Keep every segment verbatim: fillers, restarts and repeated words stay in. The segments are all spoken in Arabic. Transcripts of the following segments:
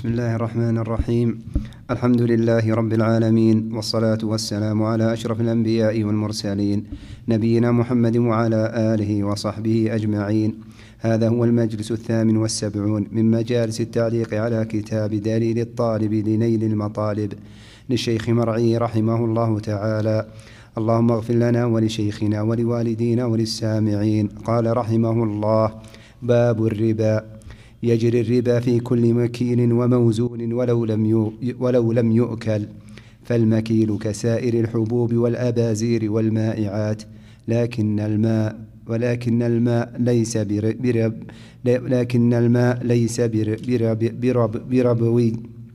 بسم الله الرحمن الرحيم. الحمد لله رب العالمين، والصلاة والسلام على أشرف الأنبياء والمرسلين، نبينا محمد وعلى آله وصحبه أجمعين. هذا هو المجلس الثامن والسبعون من مجالس التعليق على كتاب دليل الطالب لنيل المطالب للشيخ مرعي رحمه الله تعالى. اللهم اغفر لنا ولشيخنا ولوالدينا وللسامعين. قال رحمه الله: باب الربا. يجري الربا في كل مكيل وموزون ولو لم ولو لم يؤكل، فالمكيل كسائر الحبوب والأبازير والمائعات، لكن الماء ولكن الماء ليس برب لكن الماء ليس برب برب بربوي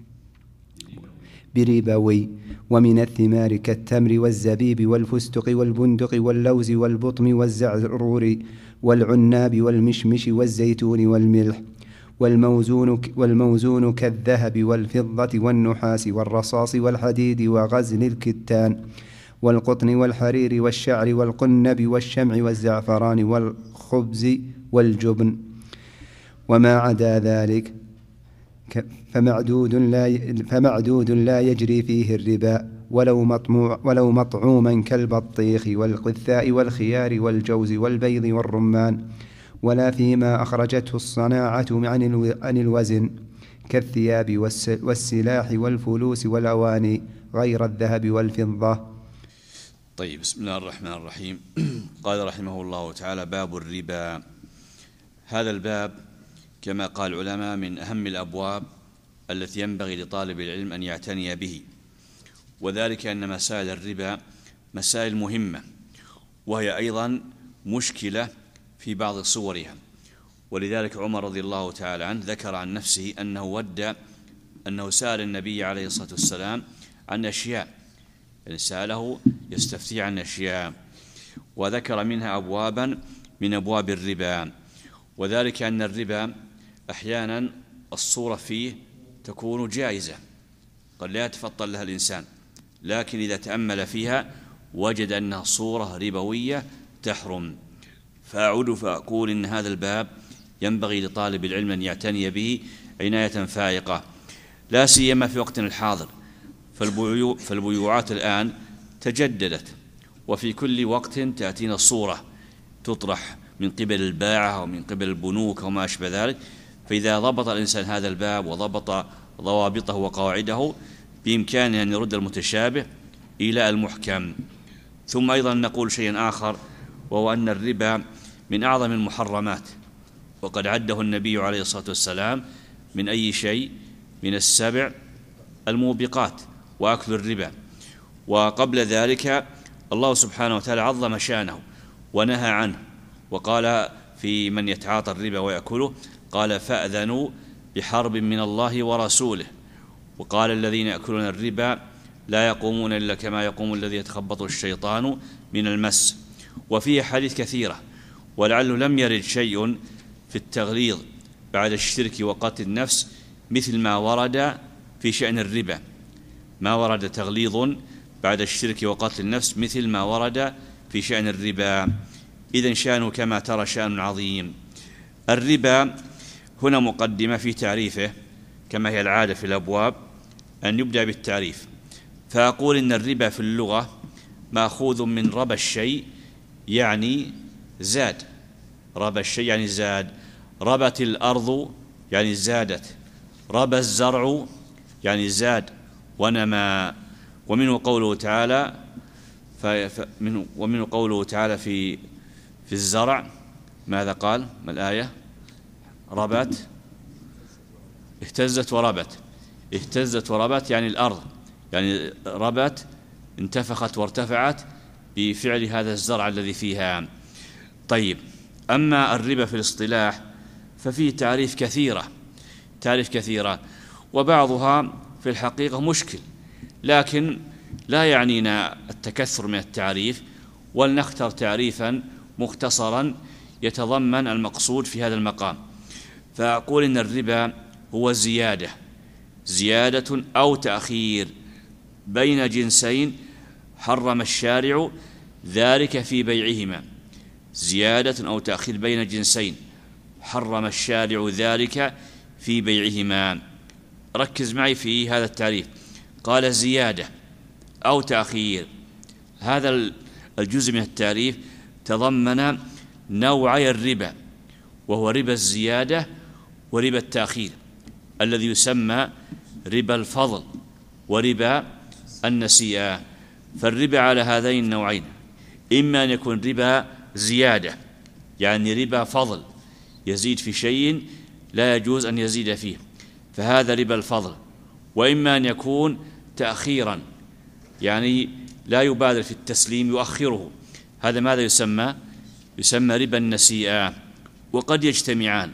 بربوي ومن الثمار كالتمر والزبيب والفستق والبندق واللوز والبطم والزعرور والعناب والمشمش والزيتون والملح، والموزون, والموزون كالذهب والفضة والنحاس والرصاص والحديد وغزل الكتان والقطن والحرير والشعر والقنب والشمع والزعفران والخبز والجبن، وما عدا ذلك فمعدود لا, فمعدود لا يجري فيه الربا، ولو, مطموع ولو مطعوما كالبطيخ والقثاء والخيار والجوز والبيض والرمان، ولا فيما أخرجته الصناعة عن الوزن كالثياب والسلاح والفلوس والأواني غير الذهب والفضة. طيب، بسم الله الرحمن الرحيم. قال رحمه الله تعالى: باب الربا. هذا الباب كما قال العلماء من أهم الأبواب التي ينبغي لطالب العلم أن يعتني به، وذلك أن مسائل الربا مسائل مهمة، وهي أيضا مشكلة في بعض صورها. ولذلك عمر رضي الله تعالى عنه ذكر عن نفسه أنه ود أنه سأل النبي عليه الصلاة والسلام عن أشياء، يعني سأله يستفتي عن أشياء، وذكر منها أبوابا من أبواب الربا، وذلك أن الربا أحيانا الصورة فيه تكون جائزة قد لا يتفطن لها الإنسان، لكن إذا تأمل فيها وجد أنها صورة ربوية تحرم. فأعود فأقول إن هذا الباب ينبغي لطالب العلم أن يعتني به عناية فائقة، لا سيما في وقتنا الحاضر، فالبيوعات الآن تجددت، وفي كل وقت تأتينا الصورة تطرح من قبل الباعة أو من قبل البنوك وما أشبه ذلك. فإذا ضبط الإنسان هذا الباب وضبط ضوابطه وقواعده بإمكانه أن يرد المتشابه إلى المحكم. ثم أيضا نقول شيئا آخر، وهو أن الربا من أعظم المحرمات، وقد عده النبي عليه الصلاة والسلام من أي شيء؟ من السبع الموبقات وأكل الربا. وقبل ذلك الله سبحانه وتعالى عظم شأنه ونهى عنه، وقال في من يتعاطى الربا ويأكله قال: فأذنوا بحرب من الله ورسوله. وقال: الذين يأكلون الربا لا يقومون إلا كما يقوم الذي يتخبطه الشيطان من المس. وفيه حديث كثيرة، ولعله لم يرد شيء في التغليظ بعد الشرك وقتل النفس مثل ما ورد في شأن الربا. ما ورد تغليظ بعد الشرك وقتل النفس مثل ما ورد في شأن الربا. إذن شأنه كما ترى شأن عظيم. الربا هنا مقدمة في تعريفه كما هي العادة في الأبواب أن يبدأ بالتعريف، فأقول إن الربا في اللغة مأخوذ من ربا الشيء يعني زاد. ربا الشيء يعني زاد. ربت الأرض يعني زادت. ربى الزرع يعني زاد ونما. ومنه قوله تعالى فمنه ومنه قوله تعالى في في الزرع ماذا قال؟ ما الآية؟ ربت اهتزت وربت. اهتزت وربت يعني الأرض، يعني ربت انتفخت وارتفعت بفعل هذا الزرع الذي فيها. طيب، أما الربا في الاصطلاح ففيه تعريف كثيرة تعريف كثيرة وبعضها في الحقيقة مشكل، لكن لا يعنينا التكثر من التعريف، ولنختار تعريفا مختصرا يتضمن المقصود في هذا المقام. فأقول إن الربا هو زيادة زيادة أو تأخير بين جنسين حرم الشارع ذلك في بيعهما. زيادة أو تأخير بين جنسين حرم الشارع ذلك في بيعهما. ركز معي في هذا التعريف. قال زيادة أو تأخير. هذا الجزء من التعريف تضمن نوعي الربا، وهو ربا الزيادة وربا التأخير، الذي يسمى ربا الفضل وربا النسيئة. فالربا على هذين النوعين، إما أن يكون ربا زيادة يعني ربا فضل يزيد في شيء لا يجوز أن يزيد فيه، فهذا ربا الفضل، وإما أن يكون تأخيرا يعني لا يبادر في التسليم يؤخره، هذا ماذا يسمى؟ يسمى ربا النسيئة. وقد يجتمعان.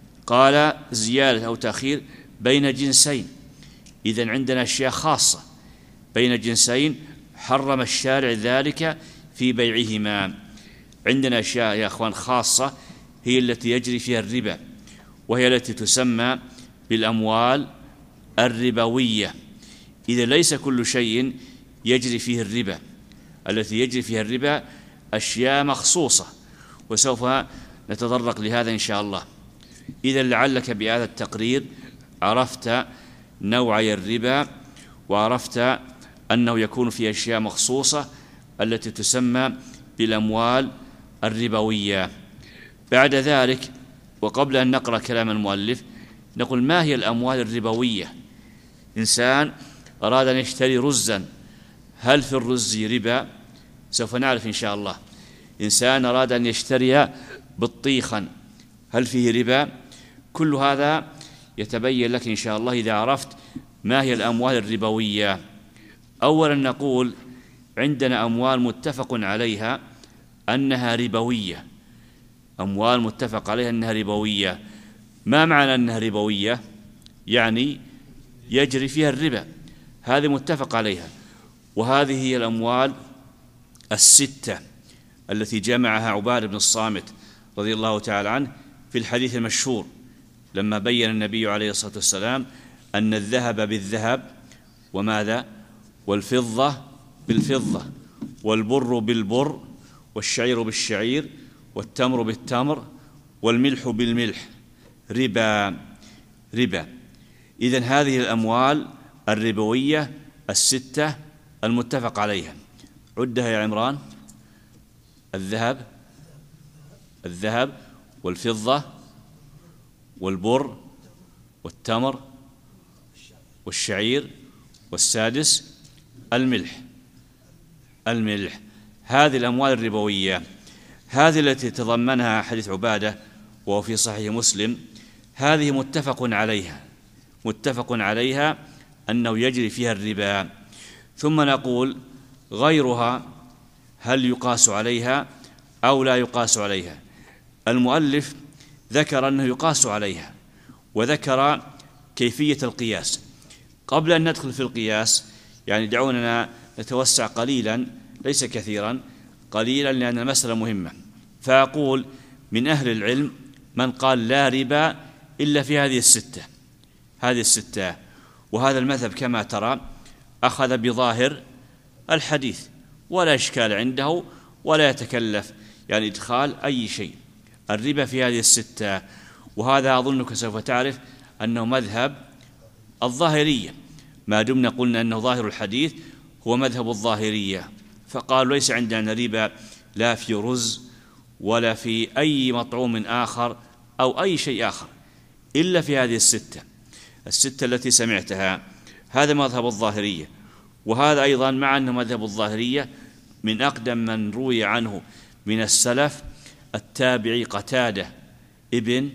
قال زيادة أو تأخير بين جنسين، إذن عندنا أشياء خاصة بين جنسين حرم الشارع ذلك في بيعهما. عندنا أشياء يا أخوان خاصة هي التي يجري فيها الربا، وهي التي تسمى بالأموال الربوية. إذا ليس كل شيء يجري فيه الربا، التي يجري فيها الربا أشياء مخصوصة، وسوف نتطرق لهذا إن شاء الله. إذا لعلك بهذا التقرير عرفت نوعي الربا، وعرفت أنه يكون في أشياء مخصوصة التي تسمى بالأموال الربوية. بعد ذلك وقبل أن نقرأ كلام المؤلف نقول ما هي الأموال الربوية؟ إنسان أراد أن يشتري رزا، هل في الرز ربا؟ سوف نعرف إن شاء الله. إنسان أراد أن يشتري بطيخا، هل فيه ربا؟ كل هذا يتبين لك إن شاء الله إذا عرفت ما هي الأموال الربوية. أولا نقول عندنا أموال متفق عليها أنها ربوية، أموال متفق عليها أنها ربوية. ما معنى أنها ربوية؟ يعني يجري فيها الربا، هذه متفق عليها. وهذه هي الأموال الستة التي جمعها عبادة بن الصامت رضي الله تعالى عنه في الحديث المشهور لما بين النبي عليه الصلاة والسلام أن الذهب بالذهب، وماذا؟ والفضة بالفضة، والبر بالبر، والشعير بالشعير، والتمر بالتمر، والملح بالملح ربا ربا. إذن هذه الأموال الربوية الستة المتفق عليها، عدها يا عمران. الذهب الذهب والفضة والبر والتمر والشعير، والسادس الملح الملح هذه الأموال الربوية. هذه التي تضمنها حديث عبادة وهو في صحيح مسلم، هذه متفق عليها متفق عليها أنه يجري فيها الربا. ثم نقول غيرها هل يقاس عليها أو لا يقاس عليها؟ المؤلف ذكر أنه يقاس عليها، وذكر كيفية القياس. قبل أن ندخل في القياس يعني دعونا نتوسع قليلا، ليس كثيرا، قليلا، لأن المسألة مهمة. فأقول من أهل العلم من قال لا ربا إلا في هذه الستة هذه الستة وهذا المذهب كما ترى أخذ بظاهر الحديث، ولا إشكال عنده، ولا يتكلف يعني إدخال أي شيء. الربا في هذه الستة، وهذا أظنك سوف تعرف أنه مذهب الظاهرية، ما دمنا قلنا أنه ظاهر الحديث هو مذهب الظاهرية. فقالوا ليس عندنا ربا لا في رز ولا في أي مطعوم آخر أو أي شيء آخر إلا في هذه الستة الستة التي سمعتها. هذا مذهب الظاهرية، وهذا أيضا مع أنه مذهب الظاهرية من أقدم من روي عنه من السلف التابعي قتادة ابن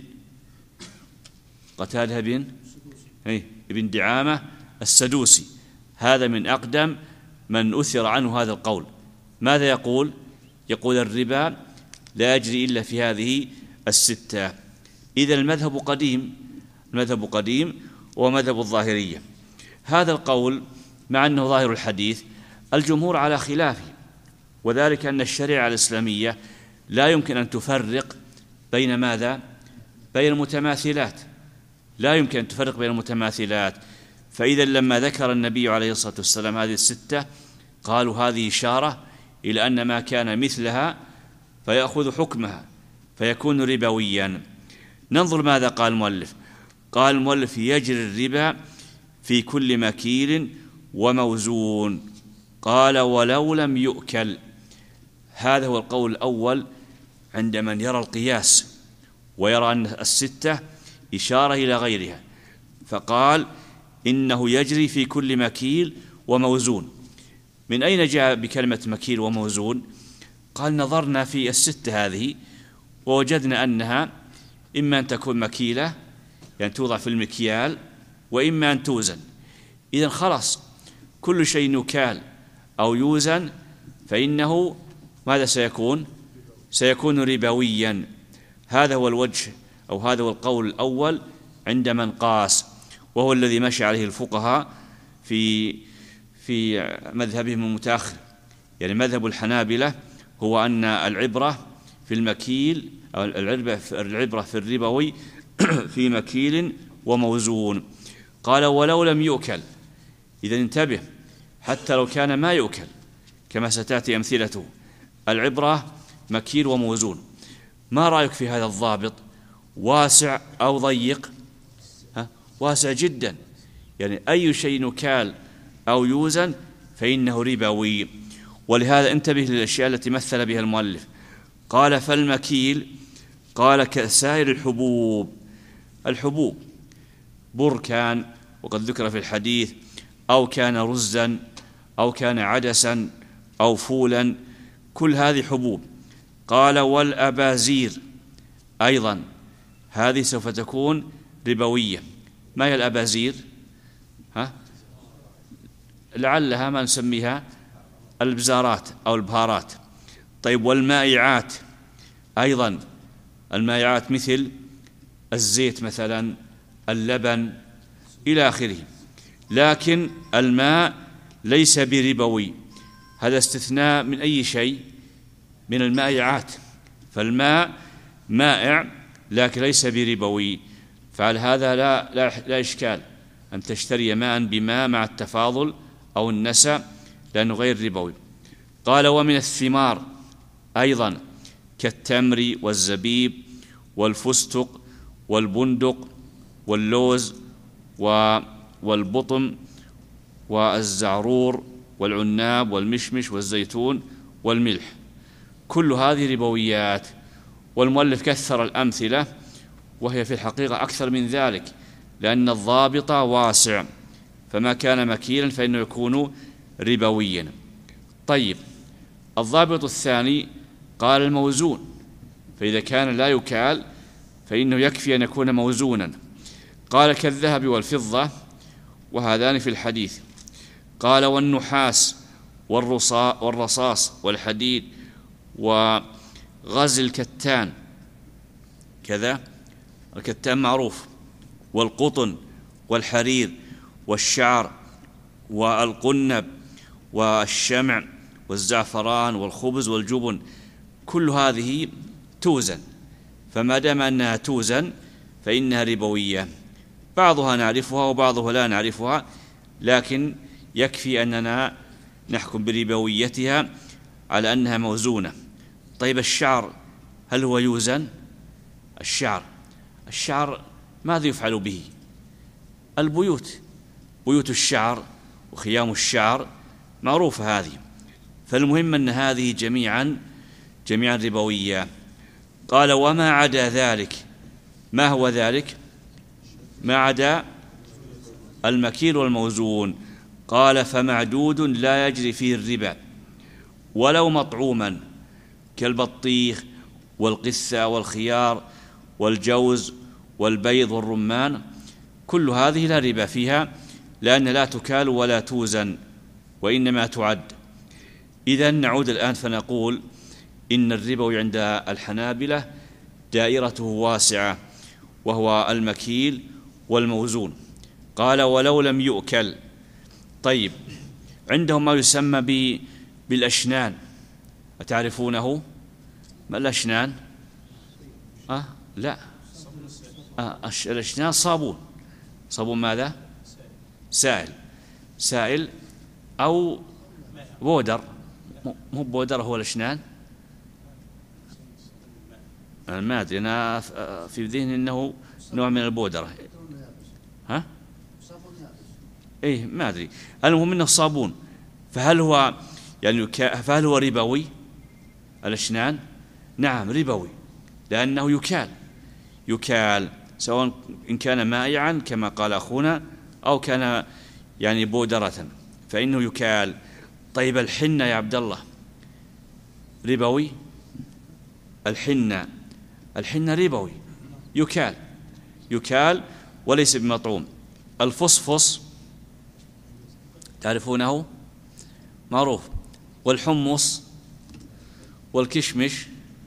قتادة ابن ابن دعامة السدوسي، هذا من أقدم من أثر عنه هذا القول. ماذا يقول؟ يقول الربا لا يجري إلا في هذه الستة. إذا المذهب قديم المذهب قديم ومذهب الظاهرية. هذا القول مع أنه ظاهر الحديث الجمهور على خلافه، وذلك أن الشريعة الإسلامية لا يمكن أن تفرق بين ماذا؟ بين المتماثلات، لا يمكن أن تفرق بين المتماثلات. فإذا لما ذكر النبي عليه الصلاة والسلام هذه الستة قالوا هذه إشارة إلى أن ما كان مثلها فيأخذ حكمها فيكون ربويا. ننظر ماذا قال المؤلف. قال المؤلف يجري الربا في كل مكيل وموزون. قال ولو لم يؤكل. هذا هو القول الأول عند من يرى القياس ويرى أن الستة إشارة إلى غيرها، فقال إنه يجري في كل مكيل وموزون. من أين جاء بكلمة مكيل وموزون؟ قال نظرنا في الستة هذه ووجدنا أنها إما أن تكون مكيلة يعني توضع في المكيال، وإما أن توزن. إذن خلاص كل شيء يكال أو يوزن فإنه ماذا سيكون؟ سيكون ربويا. هذا هو الوجه أو هذا هو القول الأول عند من قاس، وهو الذي مشى عليه الفقهاء في في مذهبهم المتأخر. يعني مذهب الحنابلة هو أن العبرة في المكيل أو العبرة في الربوي في مكيل وموزون. قال ولو لم يؤكل. إذا انتبه، حتى لو كان ما يؤكل كما ستأتي أمثلته، العبرة مكيل وموزون. ما رأيك في هذا الضابط؟ واسع أو ضيق؟ ها؟ واسع جدا. يعني أي شيء يكال أو يوزن فإنه ربوي. ولهذا انتبه للأشياء التي مثل بها المؤلف. قال فالمكيل، قال كسائر الحبوب. الحبوب بر كان وقد ذكر في الحديث، أو كان رزا أو كان عدسا أو فولا، كل هذه حبوب. قال والأبازير أيضا هذه سوف تكون ربوية. ما هي الأبازير؟ ها؟ لعلها ما نسميها البزارات أو البهارات. طيب والمائعات أيضا، المائعات مثل الزيت مثلا، اللبن إلى آخره. لكن الماء ليس بربوي، هذا استثناء من أي شيء؟ من المائعات. فالماء مائع لكن ليس بربوي، فعلى هذا لا, لا, لا إشكال أن تشتري ماء بماء مع التفاضل أو النسى لأنه غير ربوي. قال ومن الثمار أيضا كالتمر والزبيب والفستق والبندق واللوز والبطم والزعرور والعناب والمشمش والزيتون والملح، كل هذه ربويات. والمؤلف كثر الأمثلة وهي في الحقيقة أكثر من ذلك، لأن الضابط واسع، فما كان مكيلا فإنه يكون ربويا. طيب الضابط الثاني قال الموزون، فإذا كان لا يكال فإنه يكفي أن يكون موزونا. قال كالذهب والفضة، وهذان في الحديث. قال والنحاس والرصاص والحديد وغزل الكتان، كذا الكتان معروف، والقطن والحرير والشعر والقنب والشمع والزعفران والخبز والجبن، كل هذه توزن. فما دام أنها توزن فإنها ربوية. بعضها نعرفها وبعضها لا نعرفها، لكن يكفي أننا نحكم بربويتها على أنها موزونة. طيب الشعر هل هو يوزن؟ الشعر الشعر ماذا يفعل به؟ البيوت، بيوت الشعر وخيام الشعر معروفة هذه. فالمهم أن هذه جميعا جميعا ربوية. قال وما عدا ذلك. ما هو ذلك؟ ما عدا المكيل والموزون. قال فمعدود لا يجري فيه الربا ولو مطعوما، كالبطيخ والقثة والخيار والجوز والبيض والرمان، كل هذه لا ربا فيها، لأن لا تكال ولا توزن وإنما تعد. إذن نعود الآن فنقول إن الربا عند الحنابلة دائرته واسعة، وهو المكيل والموزون. قال ولو لم يؤكل. طيب عندهم ما يسمى بالأشنان، أتعرفونه؟ ما الأشنان؟ أه؟ لا أه الأشنان صابون. صابون ماذا؟ سائل. سائل أو بودر. مو بودر هو الأشنان؟ أنا ما أدري، أنا في ذهني أنه نوع من البودرة. ها؟ إيه ما أدري، المهم أنه صابون، فهل هو يعني فهل هو ربوي الأشنان؟ نعم ربوي، لأنه يكال يكال سواء إن كان مائعا كما قال أخونا أو كان يعني بودرة فإنه يكال. طيب الحنة يا عبد الله ربوي؟ الحنة الحنة ربوي، يكال يكال وليس بمطعوم. الفصفص تعرفونه معروف، والحمص والكشمش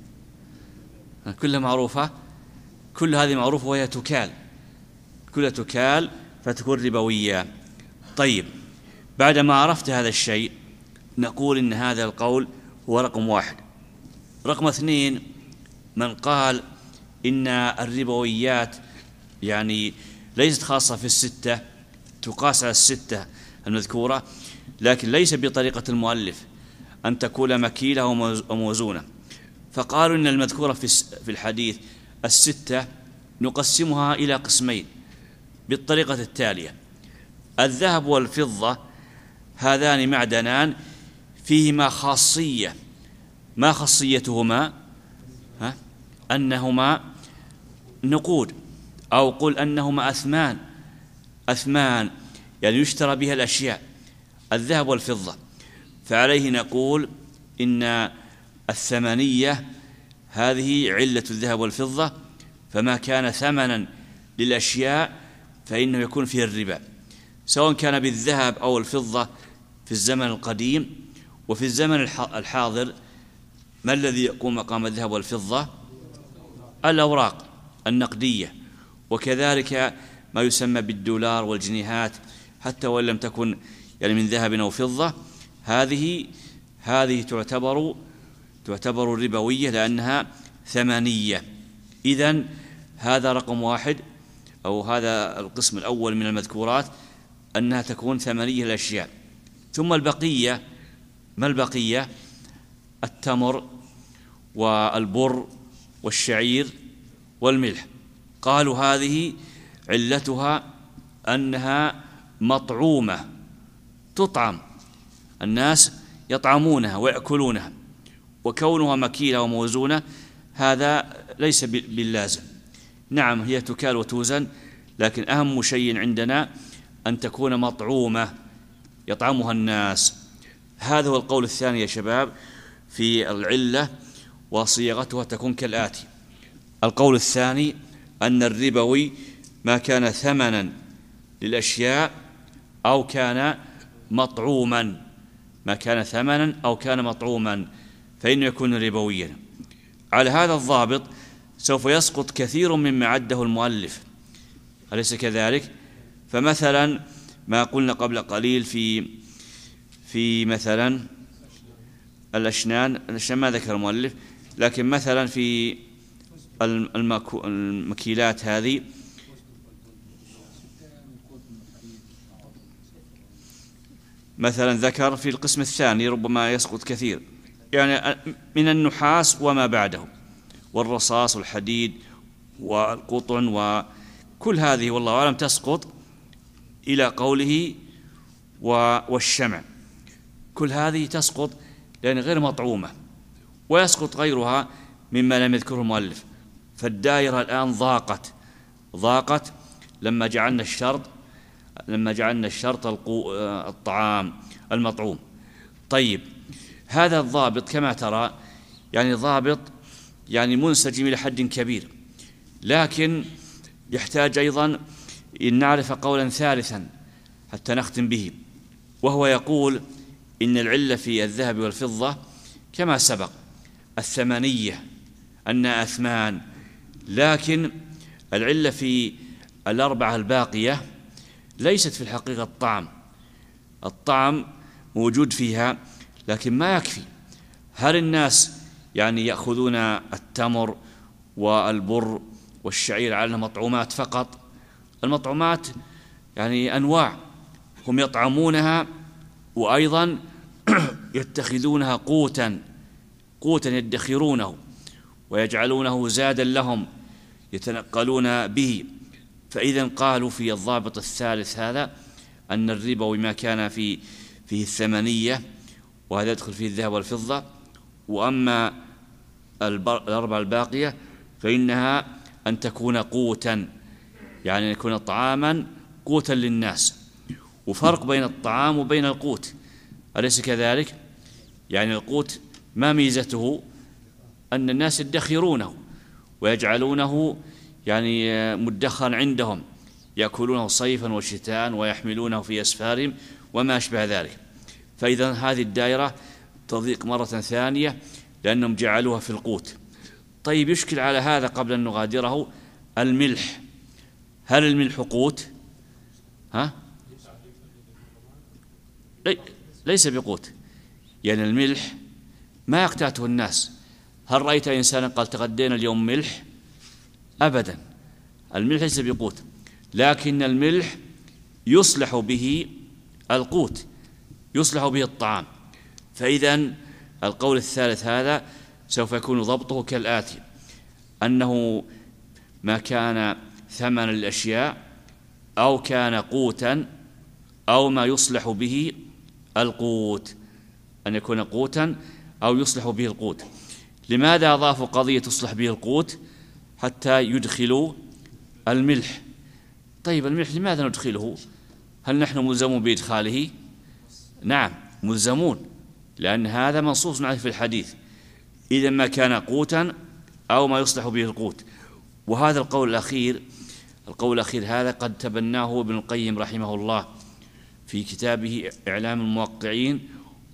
كلها معروفة، كل هذه معروفة وهي تكال، كلها تكال فتكون ربوية. طيب بعدما عرفت هذا الشيء نقول إن هذا القول هو رقم واحد. رقم اثنين، من قال إن الربويات يعني ليست خاصة في الستة، تقاس على الستة المذكورة، لكن ليس بطريقة المؤلف أن تكون مكيلة وموزونة. فقالوا إن المذكورة في الحديث الستة نقسمها إلى قسمين بالطريقة التالية: الذهب والفضة هذان معدنان فيهما خاصية، ما خاصيتهما؟ ها؟ أنهما نقود، أو قل أنهما أثمان، أثمان يعني يشترى بها الأشياء، الذهب والفضة. فعليه نقول إن الثمنية هذه علة الذهب والفضة، فما كان ثمنا للأشياء فإنه يكون فيه الربا، سواء كان بالذهب أو الفضة في الزمن القديم. وفي الزمن الحاضر ما الذي يقوم مقام الذهب والفضة؟ الأوراق النقدية، وكذلك ما يسمى بالدولار والجنيهات، حتى وإن لم تكن يعني من ذهب أو فضة، هذه هذه تعتبر تعتبر ربوية لأنها ثمنية. إذن هذا رقم واحد، أو هذا القسم الأول من المذكورات، أنها تكون ثمنية الأشياء. ثم البقية، ما البقية؟ التمر والبر والشعير والملح. قالوا هذه علتها أنها مطعومة، تطعم، الناس يطعمونها ويأكلونها، وكونها مكيلة وموزونة هذا ليس باللازم. نعم هي تكال وتوزن، لكن أهم شيء عندنا أن تكون مطعومة يطعمها الناس. هذا هو القول الثاني يا شباب في العلة، وصيغتها تكون كالآتي: القول الثاني أن الربوي ما كان ثمنا للأشياء أو كان مطعوما، ما كان ثمنا أو كان مطعوما فإنه يكون ربويا. على هذا الضابط سوف يسقط كثير مما عده المؤلف، أليس كذلك؟ فمثلا ما قلنا قبل قليل في في مثلا الأشنان، الأشنان ما ذكر المؤلف، لكن مثلا في المكيلات هذه مثلا ذكر في القسم الثاني ربما يسقط كثير، يعني من النحاس وما بعده، والرصاص والحديد والقطن وكل هذه والله أعلم تسقط إلى قوله والشمع، كل هذه تسقط لأن غير مطعومة، ويسقط غيرها مما لم يذكره المؤلف. فالدائرة الآن ضاقت ضاقت لما جعلنا الشرط لما جعلنا الشرط الطعام المطعوم. طيب هذا الضابط كما ترى يعني ضابط يعني منسجم إلى حد كبير، لكن يحتاج أيضا أن نعرف قولا ثالثا حتى نختم به، وهو يقول إن العلة في الذهب والفضة كما سبق الثمنية أنها أثمان، لكن العلة في الأربعة الباقية ليست في الحقيقة الطعم. الطعم موجود فيها لكن ما يكفي. هل الناس يعني يأخذون التمر والبر والشعير على مطعومات فقط؟ المطعومات يعني أنواع، هم يطعمونها وأيضا يتخذونها قوتا قوتا يدخرونه ويجعلونه زادا لهم يتنقلون به. فإذا قالوا في الضابط الثالث هذا أن الربوي ما كان في فيه الثمنية، وهذا يدخل فيه الذهب والفضة. وأما الأربعة الباقية فإنها أن تكون قوتا، يعني أن يكون طعاما قوتا للناس. وفرق بين الطعام وبين القوت، أليس كذلك؟ يعني القوت ما ميزته؟ أن الناس يدخرونه ويجعلونه يعني مدخرا عندهم، يأكلونه صيفا وشتاء ويحملونه في أسفارهم وما أشبه ذلك. فإذا هذه الدائرة تضيق مرة ثانية لأنهم جعلوها في القوت. طيب، يشكل على هذا قبل أن نغادره الملح. هل الملح قوت؟ ها؟ ليس بقوت، يعني الملح ما يقتاته الناس. هل رأيت إنسانا قال تغدينا اليوم ملح؟ أبدا، الملح ليس بقوت، لكن الملح يصلح به القوت، يصلح به الطعام. فإذا القول الثالث هذا سوف يكون ضبطه كالآتي: أنه ما كان ثمن الأشياء أو كان قوتا أو ما يصلح به القوت، أن يكون قوتا أو يصلح به القوت. لماذا أضافوا قضية تصلح به القوت؟ حتى يدخلوا الملح. طيب، الملح لماذا ندخله؟ هل نحن ملزمون بإدخاله؟ نعم ملزمون، لأن هذا منصوص عليه في الحديث. إذا ما كان قوتا أو ما يصلح به القوت. وهذا القول الأخير القول الأخير هذا قد تبناه ابن القيم رحمه الله في كتابه إعلام الموقعين،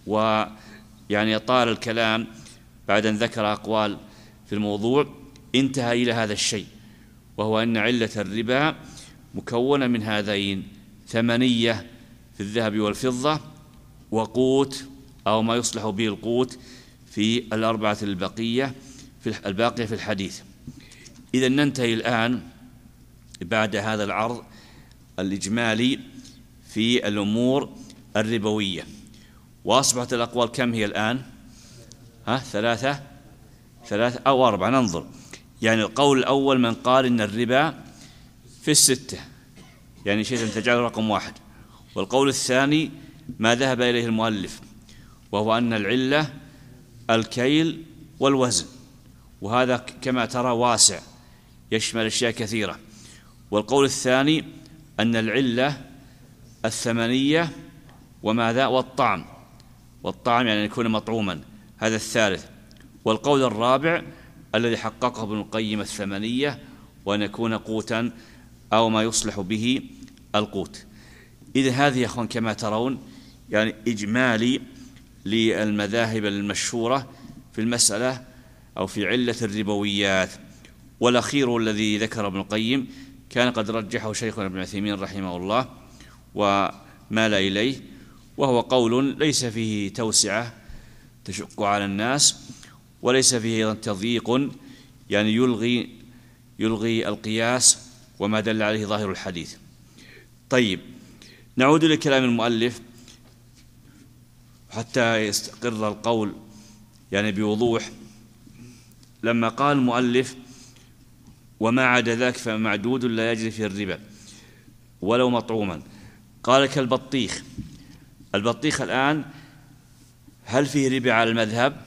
ويعني طال الكلام بعد أن ذكر أقوال في الموضوع انتهى إلى هذا الشيء، وهو أن علة الربا مكونة من هذين: ثمنية في الذهب والفضة، وقوت أو ما يصلح به القوت في الأربعة البقية في الباقية في الحديث. إذا ننتهي الآن بعد هذا العرض الإجمالي في الأمور الربوية. وأصبحت الأقوال كم هي الآن؟ ها ثلاثة ثلاثة أو أربعة، ننظر. يعني القول الأول من قال إن الربا في الستة، يعني شيء تجعله رقم واحد. والقول الثاني ما ذهب إليه المؤلف، وهو أن العلة الكيل والوزن، وهذا كما ترى واسع يشمل أشياء كثيرة. والقول الثاني أن العلة الثمنية وماذا والطعم، والطعم يعني يكون مطعوما، هذا الثالث. والقول الرابع الذي حققه ابن القيم الثمنية، وأن يكون قوتا أو ما يصلح به القوت. إذا هذه يا أخوان كما ترون يعني إجمالي للمذاهب المشهورة في المسألة أو في علة الربويات. والأخير الذي ذكر ابن القيم كان قد رجحه شيخنا ابن عثيمين رحمه الله ومال إليه، وهو قول ليس فيه توسعة تشق على الناس، وليس فيه أيضا تضييق، يعني يلغي يلغي القياس وما دل عليه ظاهر الحديث. طيب، نعود لكلام المؤلف حتى يستقر القول يعني بوضوح. لما قال المؤلف وما عدا ذاك فمعدود لا يجري في الربا ولو مطعوما، قال كالبطيخ. البطيخ الآن هل فيه ربا على المذهب؟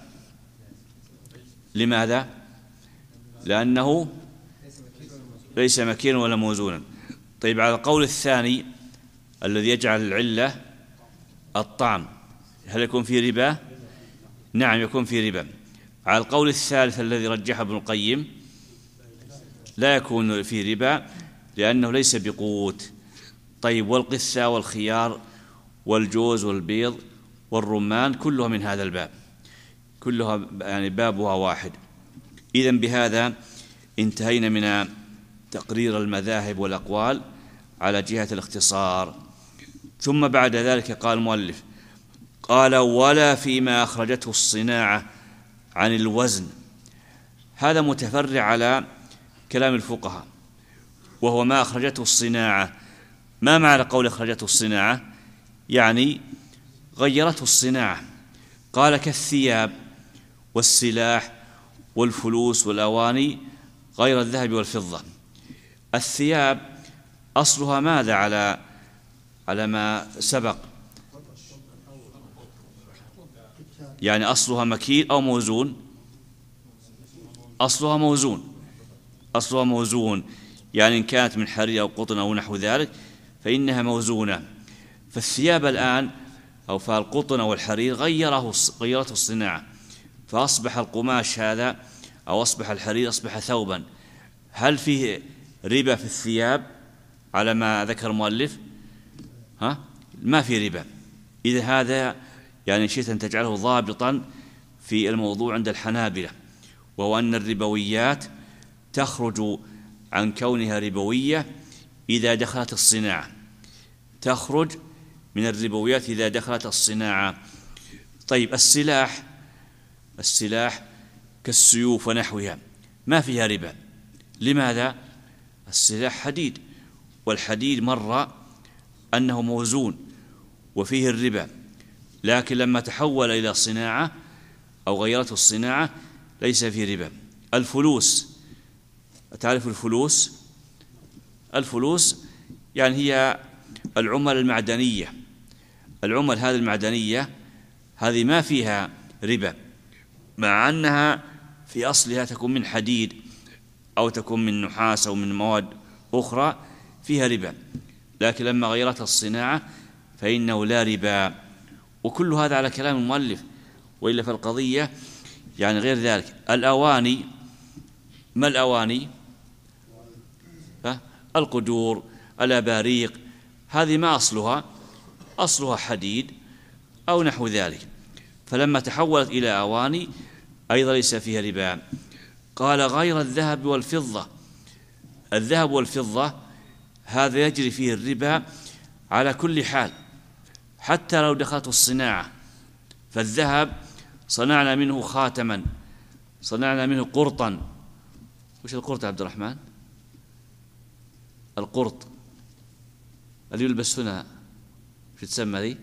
لماذا؟ لأنه ليس مكيلا ولا موزونا. طيب، على القول الثاني الذي يجعل العلة الطعم، هل يكون فيه ربا؟ نعم يكون فيه ربا. على القول الثالث الذي رجحه ابن القيم لا يكون فيه ربا لأنه ليس بقوت. طيب، والقثة والخيار والجوز والبيض والرمان كلها من هذا الباب، كلها يعني بابها واحد. إذن بهذا انتهينا من تقرير المذاهب والأقوال على جهة الاختصار. ثم بعد ذلك قال المؤلف قال ولا فيما أخرجته الصناعة عن الوزن. هذا متفرع على كلام الفقهاء، وهو ما أخرجته الصناعة. ما معنى قول أخرجته الصناعة؟ يعني غيرته الصناعة. قال كالثياب والسلاح والفلوس والأواني غير الذهب والفضة. الثياب أصلها ماذا على على ما سبق، يعني أصلها مكيل أو موزون؟ أصلها موزون، أصلها موزون، يعني إن كانت من حرير أو قطن أو نحو ذلك فإنها موزونة. فالثياب الآن أو فالقطن أو الحرير غيره غيرته الصناعة، فأصبح القماش هذا أو أصبح الحرير أصبح ثوبا. هل فيه ربا في الثياب على ما ذكر المؤلف؟ ها؟ ما في ربا. إذا هذا يعني شئت أن تجعله ضابطا في الموضوع عند الحنابلة، وهو أن الربويات تخرج عن كونها ربوية إذا دخلت الصناعة، تخرج من الربويات إذا دخلت الصناعة. طيب السلاح، السلاح كالسيوف ونحوها ما فيها ربا. لماذا؟ السلاح حديد، والحديد مر أنه موزون وفيه الربا، لكن لما تحول إلى صناعة أو غيرته الصناعة ليس فيه ربا. الفلوس، تعرف الفلوس؟ الفلوس يعني هي العمل المعدنية، العمل هذه المعدنية هذه ما فيها ربا، مع أنها في أصلها تكون من حديد أو تكون من نحاس أو من مواد أخرى فيها ربا، لكن لما غيرت الصناعة فإنه لا ربا. وكل هذا على كلام المؤلف، وإلا فالقضية يعني غير ذلك. الأواني، ما الأواني؟ القدور، الأباريق، هذه ما أصلها؟ أصلها حديد أو نحو ذلك، فلما تحولت إلى أواني أيضا ليس فيها ربا. قال غير الذهب والفضة، الذهب والفضة هذا يجري فيه الربا على كل حال، حتى لو دخلت الصناعة. فالذهب صنعنا منه خاتما، صنعنا منه قرطا. وش القرط يا عبد الرحمن؟ القرط اللي يلبس هنا شو تسمى ذي؟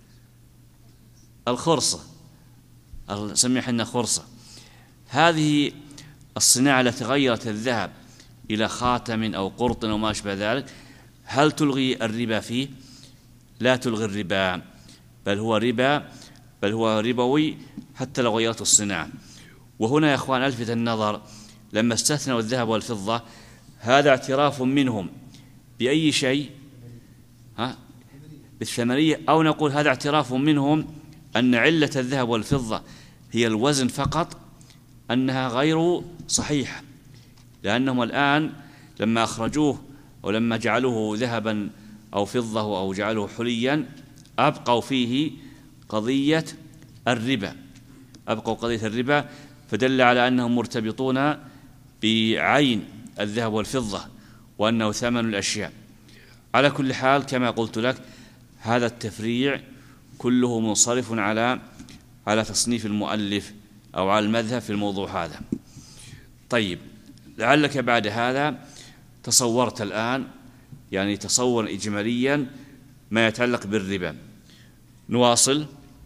الخرصة، نسميها حنا خرصة. هذه الصناعة التي غيرت الذهب إلى خاتم أو قرط أو ما أشبه ذلك، هل تلغي الربا فيه؟ لا تلغي الربا، بل هو ربا، بل هو ربوي حتى لو غيرت الصناعة. وهنا يا أخوان ألفت النظر، لما استثنوا الذهب والفضة هذا اعتراف منهم بأي شيء؟ ها؟ بالثمنية، أو نقول هذا اعتراف منهم أن علة الذهب والفضة هي الوزن فقط، أنها غير صحيحة، لأنهم الآن لما أخرجوه أو لما جعلوه ذهبا أو فضة أو جعلوه حليا أبقوا فيه قضية الربا، أبقوا قضية الربا، فدل على أنهم مرتبطون بعين الذهب والفضة وأنه ثمن الأشياء. على كل حال كما قلت لك هذا التفريع كله منصرف على على تصنيف المؤلف أو على المذهب في الموضوع هذا. طيب لعلك بعد هذا تصورت الآن يعني تصور إجماليا ما يتعلق بالربا. نواصل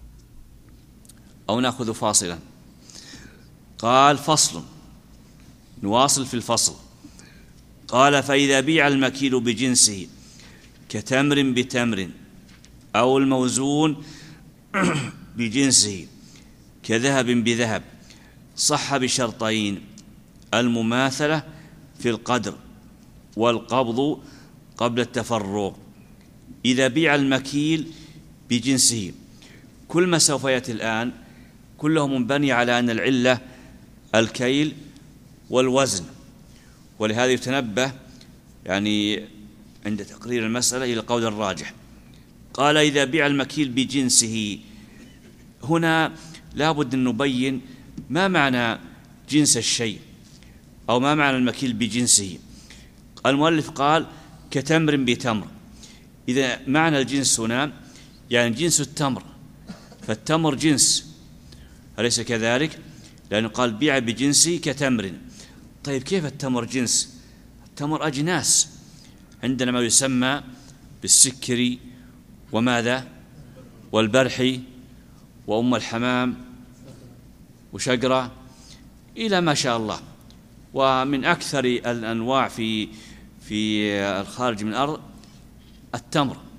أو نأخذ فاصلا؟ قال فصل، نواصل في الفصل. قال فإذا بيع المكيل بجنسه كتمر بتمر أو الموزون بجنسه كذهب بذهب صح بشرطين: المماثلة في القدر والقبض قبل التفرق. إذا بيع المكيل بجنسه، كل ما سوف يأتي الآن كله منبني على أن العلة الكيل والوزن، ولهذا يتنبه يعني عند تقرير المسألة إلى القول الراجح. قال إذا بيع المكيل بجنسه، هنا لابد أن نبين ما معنى جنس الشيء أو ما معنى المكيل بجنسه. المؤلف قال كتمر بتمر، إذا معنى الجنس هنا يعني جنس التمر، فالتمر جنس، أليس كذلك؟ لأنه قال بيع بجنسه كتمر. طيب كيف التمر جنس؟ التمر أجناس، عندنا ما يسمى بالسكري وماذا والبرحي وأم الحمام وشجرة إلى ما شاء الله، ومن أكثر الأنواع في في الخارج من الأرض التمر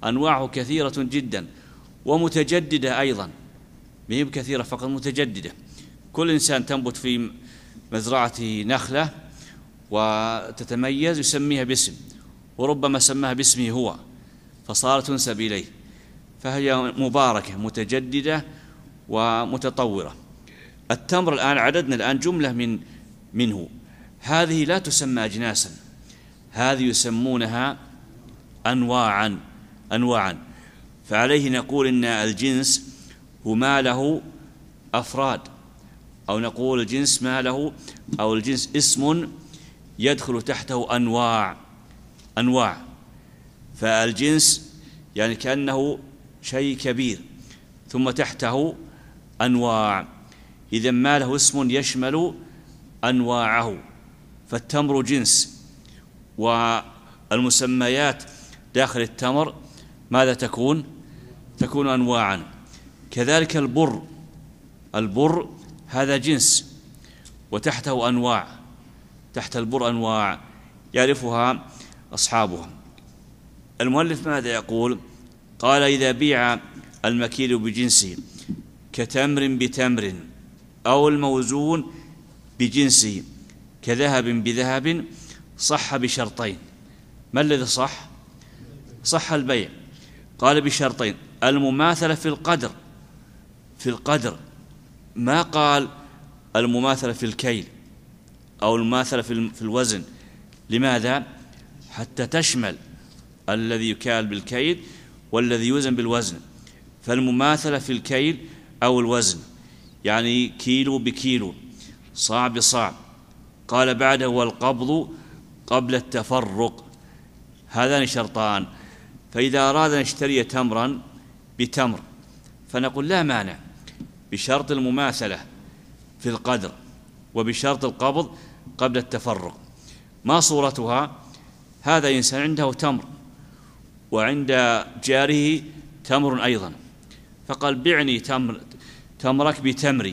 أنواعه كثيرة جدا ومتجددة أيضا، ما هي بكثيرة فقط، متجددة. كل إنسان تنبت في مزرعته نخلة وتتميز يسميها باسم، وربما سماها باسمه هو فصارت تنسب إليه، فهي مباركة متجددة ومتطورة. التمر الآن عددنا الآن جملة من منه، هذه لا تسمى أجناسا، هذه يسمونها أنواعا أنواعا فعليه نقول إن الجنس هو ما له أفراد، أو نقول الجنس ما له أو الجنس اسم يدخل تحته أنواع أنواع فالجنس يعني كأنه شيء كبير ثم تحته أنواع، إذا ما له اسم يشمل أنواعه، فالتمر جنس، والمسميات داخل التمر ماذا تكون؟ تكون أنواعا. كذلك البر، البر هذا جنس وتحته أنواع، تحت البر أنواع يعرفها أصحابها. المؤلف ماذا يقول؟ قال: إذا بيع المكيل بجنسه كتمر بتمر، أو الموزون بجنسه كذهب بذهب، صح بشرطين. ما الذي صح؟ صح البيع. قال بشرطين: المماثلة في القدر، في القدر، ما قال المماثلة في الكيل أو المماثلة في الوزن. لماذا؟ حتى تشمل الذي يكال بالكيل والذي يوزن بالوزن، فالمماثلة في الكيل أو الوزن يعني كيلو بكيلو، صاع بصاع. قال بعده: والقبض قبل التفرق. هذان شرطان، فإذا أراد أن يشتري تمرا بتمر فنقول لا مانع بشرط المماثلة في القدر وبشرط القبض قبل التفرق. ما صورتها؟ هذا إنسان عنده تمر وعند جاره تمر أيضا، فقال: بعني تمر تمرك بتمري،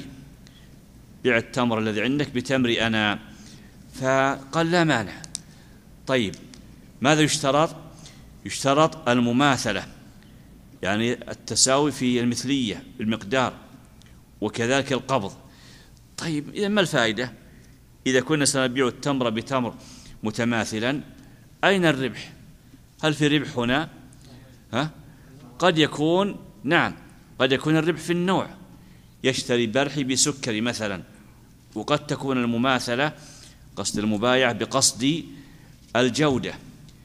بيع التمر الذي عندك بتمري أنا. فقال: لا مانع. طيب ماذا يشترط؟ يشترط المماثلة، يعني التساوي في المثلية بالمقدار، وكذلك القبض. طيب إذا ما الفائدة إذا كنا سنبيع التمر بتمر متماثلا؟ أين الربح؟ هل في ربح هنا؟ ها؟ قد يكون، نعم، قد يكون الربح في النوع، يشتري برحي بسكري مثلا، وقد تكون المماثلة قصد المبايع بقصد الجودة،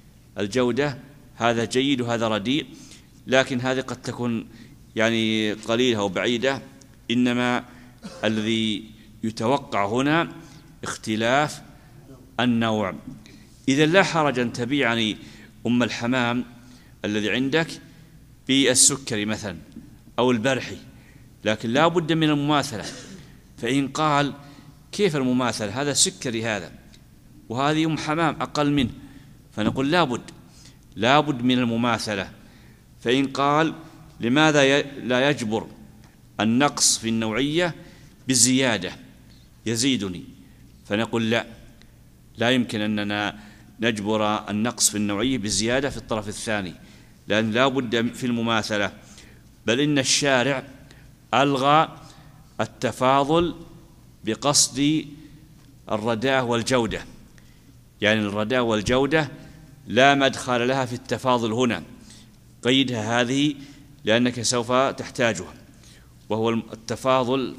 الجودة هذا جيد وهذا رديء، لكن هذه قد تكون يعني قليلة أو بعيدة، إنما الذي يتوقع هنا اختلاف النوع. إذا لا حرج أن تبيعني أم الحمام الذي عندك بالسكري مثلا أو البرحي، لكن لا بد من المماثلة. فإن قال: كيف المماثلة؟ هذا سكري هذا وهذه أم حمام أقل منه، فنقول لا بد لا بد من المماثلة. فإن قال: لماذا لا يجبر النقص في النوعية بالزيادة يزيدني؟ فنقول لا لا يمكن أننا نجبر النقص في النوعية بالزيادة في الطرف الثاني، لأن لا بد في المماثلة. بل إن الشارع ألغى التفاضل بقصد الرداء والجودة، يعني الرداء والجودة لا مدخل لها في التفاضل هنا، قيدها هذه لأنك سوف تحتاجها، وهو التفاضل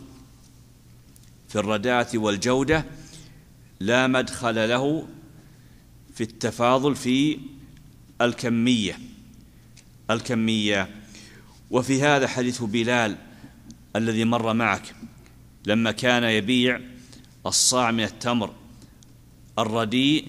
في الرداءة والجودة لا مدخل له في التفاضل في الكمية الكمية وفي هذا حديث بلال الذي مر معك لما كان يبيع الصاع من التمر الرديء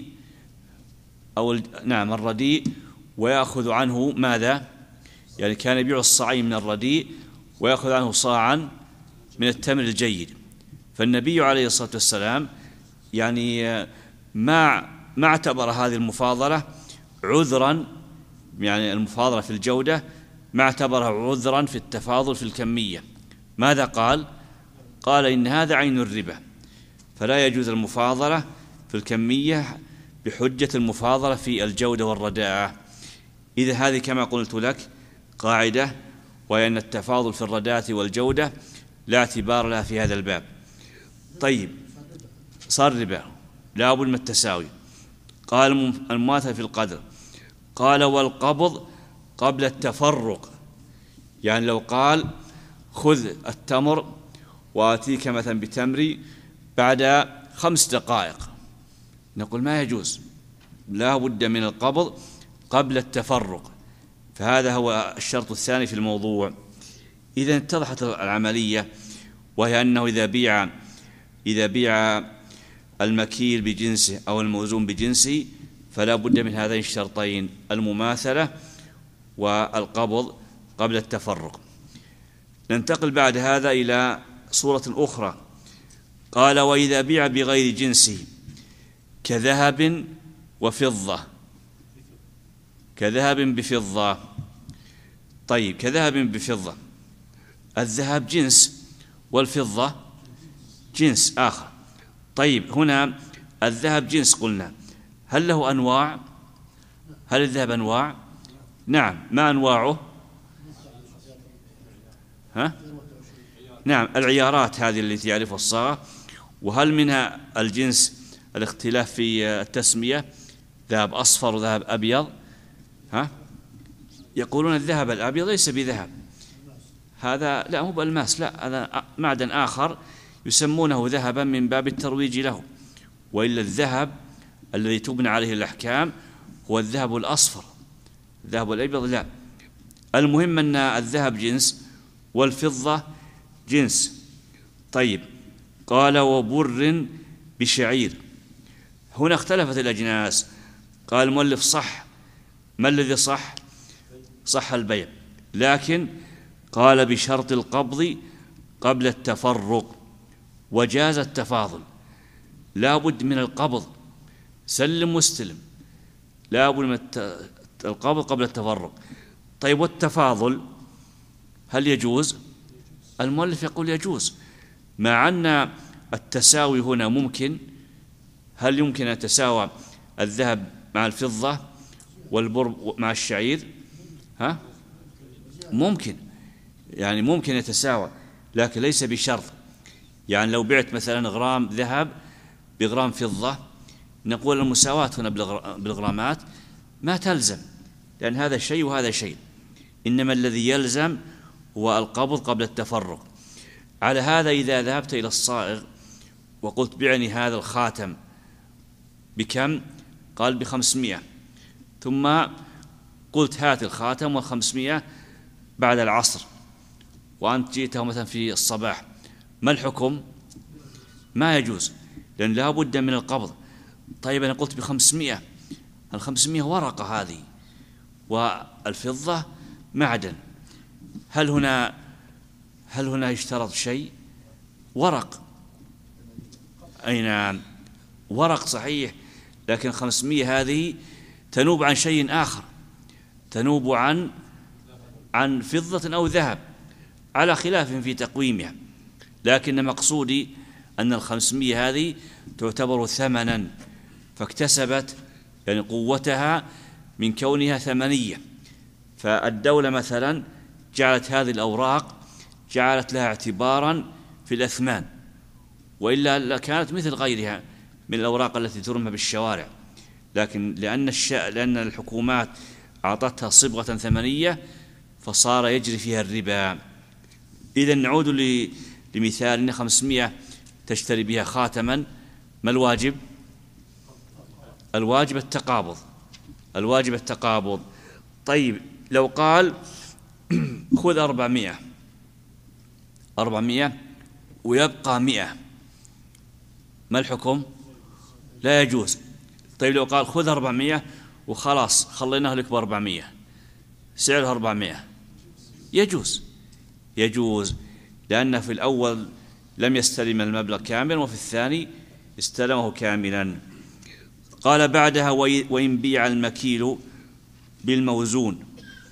أو نعم الرديء ويأخذ عنه ماذا؟ يعني كان يبيع الصاعين من الرديء ويأخذ عنه صاعا من التمر الجيد. فالنبي عليه الصلاة والسلام يعني ما ما اعتبر هذه المفاضلة عذرا، يعني المفاضلة في الجودة ما اعتبرها عذرا في التفاضل في الكمية. ماذا قال؟ قال: إن هذا عين الربا، فلا يجوز المفاضلة في الكمية بحجة المفاضلة في الجودة والرداءة. إذا هذه كما قلت لك قاعدة، وهي أن التفاضل في الرداة والجودة لا اعتبار لها في هذا الباب. طيب، صار ربا لا بد من التساوي. قال المماثلة في القدر، قال والقبض قبل التفرق. يعني لو قال خذ التمر وآتيك مثلا بتمري بعد خمس دقائق، نقول ما يجوز، لا بد من القبض قبل التفرق. فهذا هو الشرط الثاني في الموضوع. إذا اتضحت العملية، وهي أنه إذا بيع إذا بيع المكيل بجنسه أو الموزون بجنسه فلا بد من هذين الشرطين، المماثلة والقبض قبل التفرق. ننتقل بعد هذا إلى صورة أخرى. قال وإذا بيع بغير جنسه كذهب وفضة، كذهب بفضة. طيب، كذهب بفضة، الذهب جنس والفضة جنس آخر. طيب، هنا الذهب جنس قلنا، هل له أنواع؟ هل الذهب أنواع؟ نعم. ما أنواعه؟ ها؟ نعم، العيارات هذه التي يعرفها الصاغة. وهل منها الجنس الاختلاف في التسمية، ذهب أصفر وذهب أبيض؟ ها؟ يقولون الذهب الأبيض ليس بذهب، هذا لا هو بالماس، لا هذا معدن آخر يسمونه ذهبا من باب الترويج له، وإلا الذهب الذي تبنى عليه الأحكام هو الذهب الأصفر، الذهب الأبيض لا. المهم أن الذهب جنس والفضة جنس. طيب، قال وبر بشعير، هنا اختلفت الأجناس. قال المؤلف صح. ما الذي صح؟ صح البيع، لكن قال بشرط القبض قبل التفرق، وجاز التفاضل، لا بد من القبض، سلم واستلم، لا بد من القبض قبل التفرق. طيب، والتفاضل هل يجوز؟ المؤلف يقول يجوز، مع أن التساوي هنا ممكن. هل يمكن أن يتساوى الذهب مع الفضة والبر مع الشعير؟ ها؟ ممكن، يعني ممكن يتساوى، لكن ليس بشرط. يعني لو بعت مثلا غرام ذهب بغرام فضة، نقول المساواة هنا بالغرامات ما تلزم، لأن هذا شيء وهذا شيء، إنما الذي يلزم هو القبض قبل التفرق. على هذا إذا ذهبت إلى الصائغ وقلت بعني هذا الخاتم بكم؟ قال بخمسمائة، ثم قلت هات الخاتم والخمسمائة بعد العصر، وأنت جئته مثلا في الصباح، ما الحكم؟ ما يجوز، لأن لا بد من القبض. طيب، أنا قلت بخمسمائة، الخمسمائة ورقة هذه، والفضة معدن، هل هنا هل هنا يشترط شيء؟ ورق، أي نعم، ورق صحيح، لكن خمسمائة هذه تنوب عن شيء آخر، تنوب عن عن فضة أو ذهب، على خلاف في تقويمها. لكن مقصودي أن الخمسمائة هذه تعتبر ثمنا، فاكتسبت يعني قوتها من كونها ثمنية. فالدولة مثلا جعلت هذه الأوراق جعلت لها اعتبارا في الأثمان، وإلا كانت مثل غيرها من الأوراق التي ترمى بالشوارع، لكن لأن الش... لأن الحكومات أعطتها صبغة ثمنية فصار يجري فيها الربا. إذا نعود ل... لمثال أن خمسمائة تشتري بها خاتما، ما الواجب؟ الواجب التقابض، الواجب التقابض. طيب، لو قال خذ أربعمائة أربعمائة ويبقى مئة، ما الحكم؟ لا يجوز. طيب، لو قال خذ أربعمائة وخلاص خليناه لك بأربعمائة، سعرها أربعمائة، يجوز، يجوز، لأن في الأول لم يستلم المبلغ كاملا، وفي الثاني استلمه كاملا. قال بعدها وإن بيع المكيل بالموزون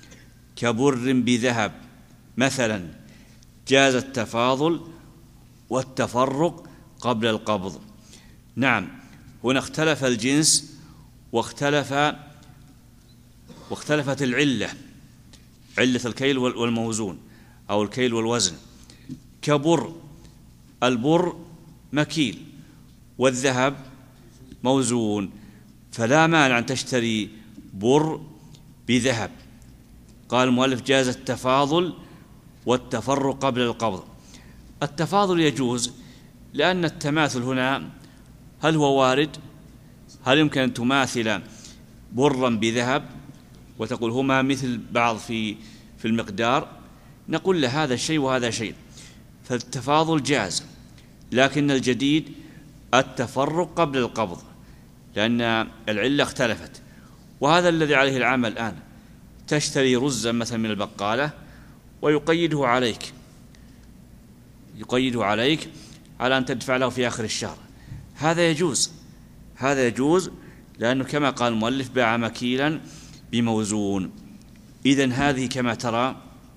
كبر بذهب مثلا جاز التفاضل والتفرق قبل القبض. نعم، هنا اختلف الجنس واختلف واختلفت العلة. علة الكيل والموزون أو الكيل والوزن، كبر، البر مكيل والذهب موزون، فلا مانع أن تشتري بر بذهب. قال المؤلف: جاز التفاضل والتفرق قبل القبض. التفاضل يجوز لأن التماثل هنا هل هو وارد؟ هل يمكن أن تماثل برا بذهب وتقول هما مثل بعض في في المقدار؟ نقول له هذا شيء وهذا شيء، فالتفاضل جاز، لكن الجديد التفرق قبل القبض لأن العلة اختلفت، وهذا الذي عليه العمل الآن. تشتري رزا مثلا من البقالة ويقيده عليك يقيده عليك على أن تدفع له في آخر الشهر، هذا يجوز هذا يجوز لأنه كما قال المؤلف: باع مكيلا بموزون. إذن هذه كما ترى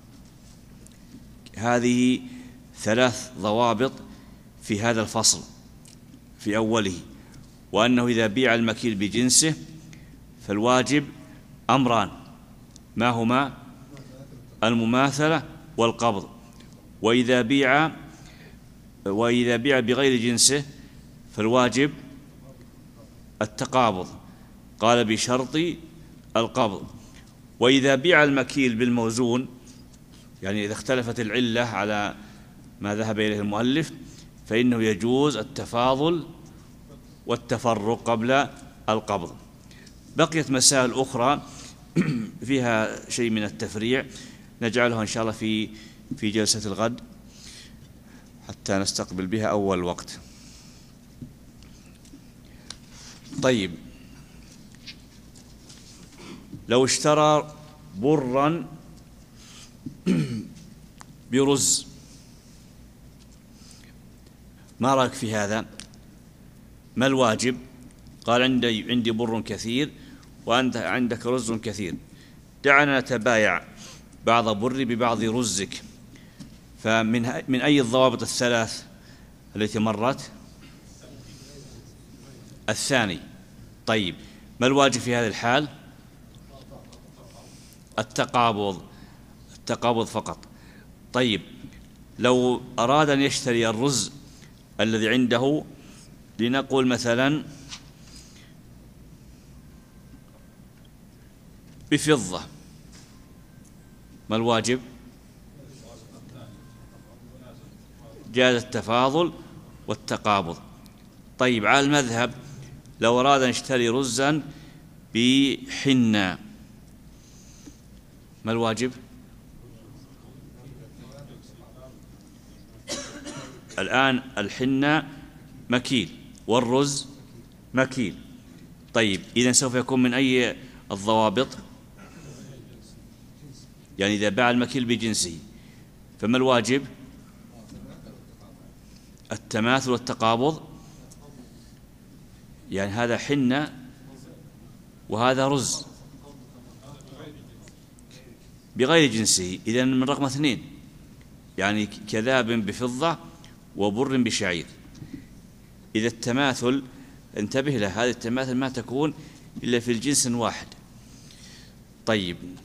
هذه ثلاث ضوابط في هذا الفصل في أوله، وأنه إذا بيع المكيل بجنسه فالواجب أمران، ما هما؟ المماثلة والقبض. وإذا بيع وإذا بيع بغير جنسه فالواجب التقابض، قال بشرط القبض. وإذا بيع المكيل بالموزون، يعني إذا اختلفت العلة على ما ذهب إليه المؤلف، فإنه يجوز التفاضل والتفرق قبل القبض. بقيت مسائل أخرى فيها شيء من التفريع نجعلها إن شاء الله في في جلسة الغد حتى نستقبل بها أول وقت. طيب، لو اشترى برا برز، ما رأيك في هذا؟ ما الواجب؟ قال: عندي عندي بر كثير وأنت عندك رز كثير، دعنا نتبايع بعض بري ببعض رزك. فمن من أي الضوابط الثلاث التي مرت؟ الثاني. طيب، ما الواجب في هذه الحال؟ التقابض التقابض فقط. طيب، لو أراد أن يشتري الرز الذي عنده، لنقول مثلا بفضة، ما الواجب؟ جاز التفاضل والتقابض. طيب، على المذهب لو أراد أن يشتري رزا بحنة، ما الواجب؟ الآن الحنة مكيل والرز مكيل. طيب، إذن سوف يكون من أي الضوابط؟ يعني إذا باع المكيل بجنسه فما الواجب؟ التماثل والتقابض. يعني هذا حنة وهذا رز بغير جنسه، إذن من رقم اثنين، يعني كذاب بفضة وبر بشعير. إذا التماثل، انتبه له، هذا التماثل ما تكون إلا في الجنس واحد. طيب،